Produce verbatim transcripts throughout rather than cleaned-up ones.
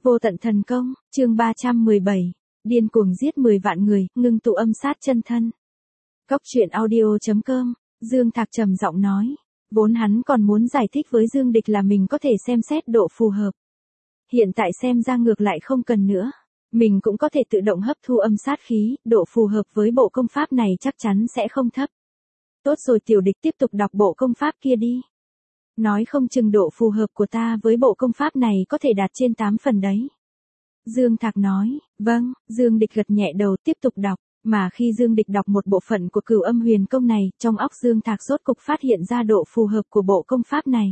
Vô tận thần công, chương ba trăm mười bảy, điên cuồng giết mười vạn người, ngưng tụ âm sát chân thân. Cốc truyện audio chấm com, Dương Thạc trầm giọng nói, vốn hắn còn muốn giải thích với Dương Địch là mình có thể xem xét độ phù hợp. Hiện tại xem ra ngược lại không cần nữa, mình cũng có thể tự động hấp thu âm sát khí, độ phù hợp với bộ công pháp này chắc chắn sẽ không thấp. Tốt rồi, Tiểu Địch tiếp tục đọc bộ công pháp kia đi. Nói không chừng độ phù hợp của ta với bộ công pháp này có thể đạt trên tám phần đấy. Dương Thạc nói, vâng. Dương Địch gật nhẹ đầu tiếp tục đọc, mà khi Dương Địch đọc một bộ phận của Cửu Âm Huyền Công này, trong óc Dương Thạc rốt cục phát hiện ra độ phù hợp của bộ công pháp này.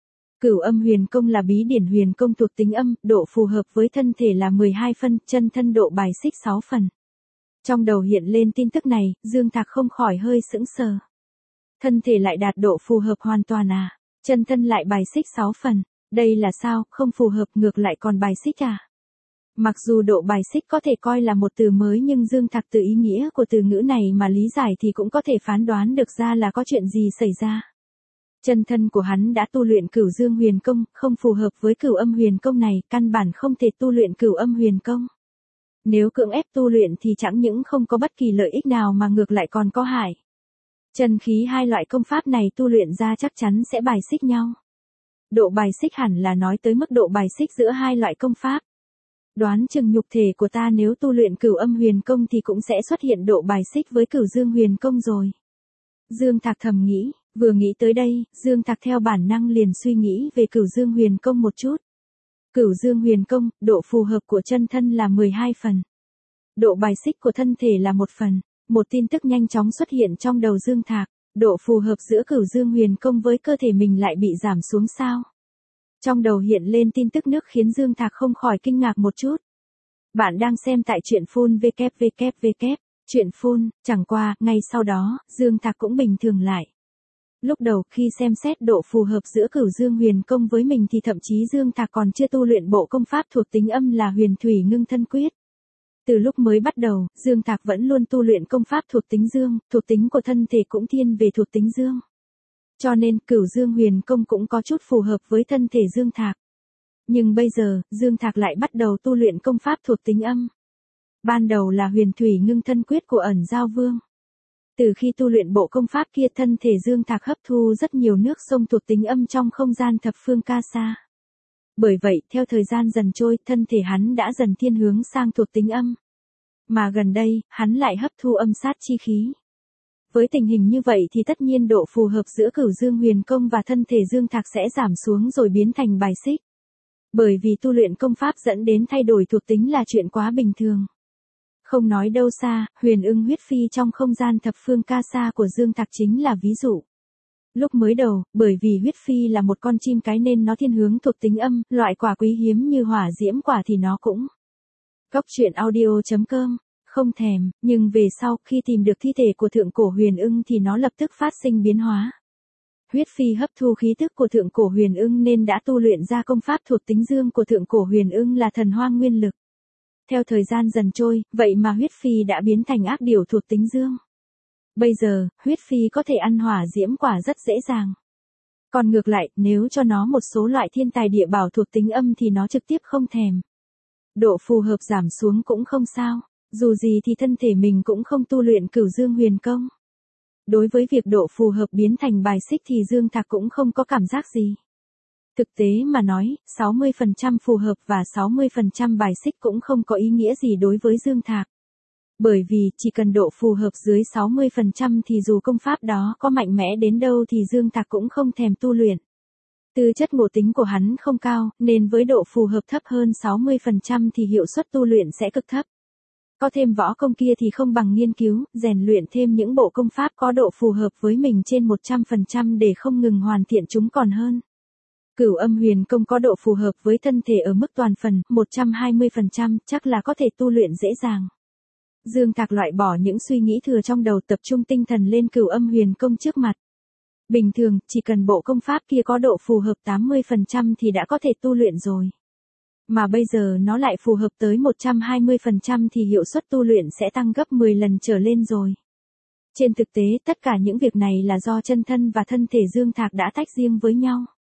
Cửu Âm Huyền Công là bí điển huyền công thuộc tính âm, độ phù hợp với thân thể là mười hai phân, chân thân độ bài xích sáu phần. Trong đầu hiện lên tin tức này, Dương Thạc không khỏi hơi sững sờ. Thân thể lại đạt độ phù hợp hoàn toàn à? Chân thân lại bài xích sáu phần, đây là sao, không phù hợp ngược lại còn bài xích à? Mặc dù độ bài xích có thể coi là một từ mới nhưng Dương Thạc từ ý nghĩa của từ ngữ này mà lý giải thì cũng có thể phán đoán được ra là có chuyện gì xảy ra. Chân thân của hắn đã tu luyện Cửu Dương Huyền Công, không phù hợp với Cửu Âm Huyền Công này, căn bản không thể tu luyện Cửu Âm Huyền Công. Nếu cưỡng ép tu luyện thì chẳng những không có bất kỳ lợi ích nào mà ngược lại còn có hại. Chân khí hai loại công pháp này tu luyện ra chắc chắn sẽ bài xích nhau. Độ bài xích hẳn là nói tới mức độ bài xích giữa hai loại công pháp. Đoán chừng nhục thể của ta nếu tu luyện Cửu Âm Huyền Công thì cũng sẽ xuất hiện độ bài xích với Cửu Dương Huyền Công rồi. Dương Thạc thầm nghĩ, vừa nghĩ tới đây, Dương Thạc theo bản năng liền suy nghĩ về Cửu Dương Huyền Công một chút. Cửu Dương Huyền Công, độ phù hợp của chân thân là mười hai phần. Độ bài xích của thân thể là một phần. Một tin tức nhanh chóng xuất hiện trong đầu Dương Thạc, độ phù hợp giữa Cửu Dương Huyền Công với cơ thể mình lại bị giảm xuống sao? Trong đầu hiện lên tin tức nước khiến Dương Thạc không khỏi kinh ngạc một chút. Bạn đang xem tại truyện phun vê kép vê kép vê kép, truyện phun, chẳng qua, ngay sau đó, Dương Thạc cũng bình thường lại. Lúc đầu khi xem xét độ phù hợp giữa Cửu Dương Huyền Công với mình thì thậm chí Dương Thạc còn chưa tu luyện bộ công pháp thuộc tính âm là Huyền Thủy Ngưng Thân Quyết. Từ lúc mới bắt đầu, Dương Thạc vẫn luôn tu luyện công pháp thuộc tính dương, thuộc tính của thân thể cũng thiên về thuộc tính dương. Cho nên, Cửu Dương Huyền Công cũng có chút phù hợp với thân thể Dương Thạc. Nhưng bây giờ, Dương Thạc lại bắt đầu tu luyện công pháp thuộc tính âm. Ban đầu là Huyền Thủy Ngưng Thân Quyết của Ẩn Giao Vương. Từ khi tu luyện bộ công pháp kia, thân thể Dương Thạc hấp thu rất nhiều nước sông thuộc tính âm trong không gian thập phương ca sa. Bởi vậy, theo thời gian dần trôi, thân thể hắn đã dần thiên hướng sang thuộc tính âm. Mà gần đây, hắn lại hấp thu âm sát chi khí. Với tình hình như vậy thì tất nhiên độ phù hợp giữa Cửu Dương Huyền Công và thân thể Dương Thạc sẽ giảm xuống rồi biến thành bài xích. Bởi vì tu luyện công pháp dẫn đến thay đổi thuộc tính là chuyện quá bình thường. Không nói đâu xa, Huyền Ưng huyết phi trong không gian thập phương ca sa của Dương Thạc chính là ví dụ. Lúc mới đầu, bởi vì huyết phi là một con chim cái nên nó thiên hướng thuộc tính âm, loại quả quý hiếm như hỏa diễm quả thì nó cũng. Cốc truyện audio chấm com, không thèm, nhưng về sau khi tìm được thi thể của thượng cổ Huyền Ưng thì nó lập tức phát sinh biến hóa. Huyết phi hấp thu khí tức của thượng cổ Huyền Ưng nên đã tu luyện ra công pháp thuộc tính dương của thượng cổ Huyền Ưng là Thần Hoang Nguyên Lực. Theo thời gian dần trôi, vậy mà huyết phi đã biến thành ác điểu thuộc tính dương. Bây giờ, huyết phi có thể ăn hỏa diễm quả rất dễ dàng. Còn ngược lại, nếu cho nó một số loại thiên tài địa bảo thuộc tính âm thì nó trực tiếp không thèm. Độ phù hợp giảm xuống cũng không sao, dù gì thì thân thể mình cũng không tu luyện Cửu Dương Huyền Công. Đối với việc độ phù hợp biến thành bài xích thì Dương Thạc cũng không có cảm giác gì. Thực tế mà nói, sáu mươi phần trăm phù hợp và sáu mươi phần trăm bài xích cũng không có ý nghĩa gì đối với Dương Thạc. Bởi vì, chỉ cần độ phù hợp dưới sáu mươi phần trăm thì dù công pháp đó có mạnh mẽ đến đâu thì Dương Thạc cũng không thèm tu luyện. Tư chất ngộ tính của hắn không cao, nên với độ phù hợp thấp hơn sáu mươi phần trăm thì hiệu suất tu luyện sẽ cực thấp. Có thêm võ công kia thì không bằng nghiên cứu, rèn luyện thêm những bộ công pháp có độ phù hợp với mình trên một trăm phần trăm để không ngừng hoàn thiện chúng còn hơn. Cửu Âm Huyền Công có độ phù hợp với thân thể ở mức toàn phần, một trăm hai mươi phần trăm, chắc là có thể tu luyện dễ dàng. Dương Thạc loại bỏ những suy nghĩ thừa trong đầu, tập trung tinh thần lên Cửu Âm Huyền Công trước mặt. Bình thường, chỉ cần bộ công pháp kia có độ phù hợp tám mươi phần trăm thì đã có thể tu luyện rồi. Mà bây giờ nó lại phù hợp tới một trăm hai mươi phần trăm thì hiệu suất tu luyện sẽ tăng gấp mười lần trở lên rồi. Trên thực tế, tất cả những việc này là do chân thân và thân thể Dương Thạc đã tách riêng với nhau.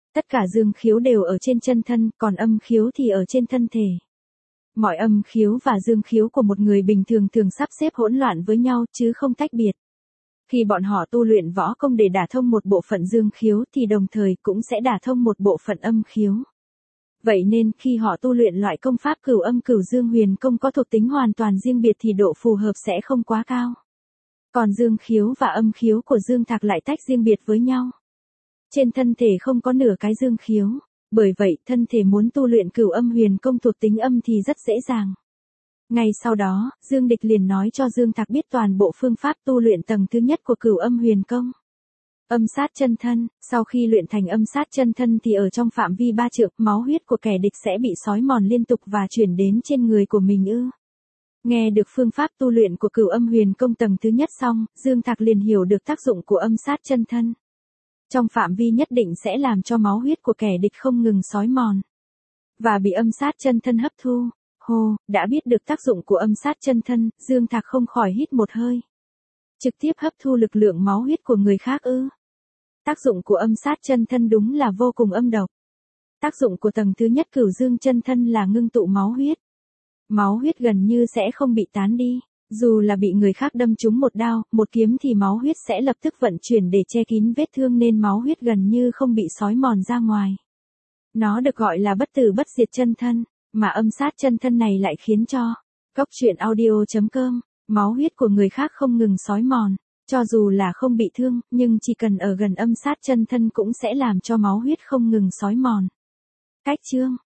Tất cả dương khiếu đều ở trên chân thân, còn âm khiếu thì ở trên thân thể. Mọi âm khiếu và dương khiếu của một người bình thường thường sắp xếp hỗn loạn với nhau chứ không tách biệt. Khi bọn họ tu luyện võ công để đả thông một bộ phận dương khiếu thì đồng thời cũng sẽ đả thông một bộ phận âm khiếu. Vậy nên khi họ tu luyện loại công pháp cửu âm cửu dương huyền công có thuộc tính hoàn toàn riêng biệt thì độ phù hợp sẽ không quá cao. Còn dương khiếu và âm khiếu của Dương Thạc lại tách riêng biệt với nhau. Trên thân thể không có nửa cái dương khiếu, bởi vậy thân thể muốn tu luyện cửu âm huyền công thuộc tính âm thì rất dễ dàng. Ngay sau đó, Dương Địch liền nói cho Dương Thạc biết toàn bộ phương pháp tu luyện tầng thứ nhất của cửu âm huyền công. Âm sát chân thân, sau khi luyện thành âm sát chân thân thì ở trong phạm vi ba trượng, máu huyết của kẻ địch sẽ bị xói mòn liên tục và chuyển đến trên người của mình ư. Nghe được phương pháp tu luyện của cửu âm huyền công tầng thứ nhất xong, Dương Thạc liền hiểu được tác dụng của âm sát chân thân. Trong phạm vi nhất định sẽ làm cho máu huyết của kẻ địch không ngừng xói mòn. Và bị âm sát chân thân hấp thu. Hồ, đã biết được tác dụng của âm sát chân thân, Dương Thạc không khỏi hít một hơi. Trực tiếp hấp thu lực lượng máu huyết của người khác ư. Tác dụng của âm sát chân thân đúng là vô cùng âm độc. Tác dụng của tầng thứ nhất cửu dương chân thân là ngưng tụ máu huyết. Máu huyết gần như sẽ không bị tán đi. Dù là bị người khác đâm trúng một đao, một kiếm thì máu huyết sẽ lập tức vận chuyển để che kín vết thương nên máu huyết gần như không bị xói mòn ra ngoài. Nó được gọi là bất tử bất diệt chân thân, mà âm sát chân thân này lại khiến cho Cốc truyện audio chấm com, máu huyết của người khác không ngừng xói mòn. Cho dù là không bị thương, nhưng chỉ cần ở gần âm sát chân thân cũng sẽ làm cho máu huyết không ngừng xói mòn. Cách chương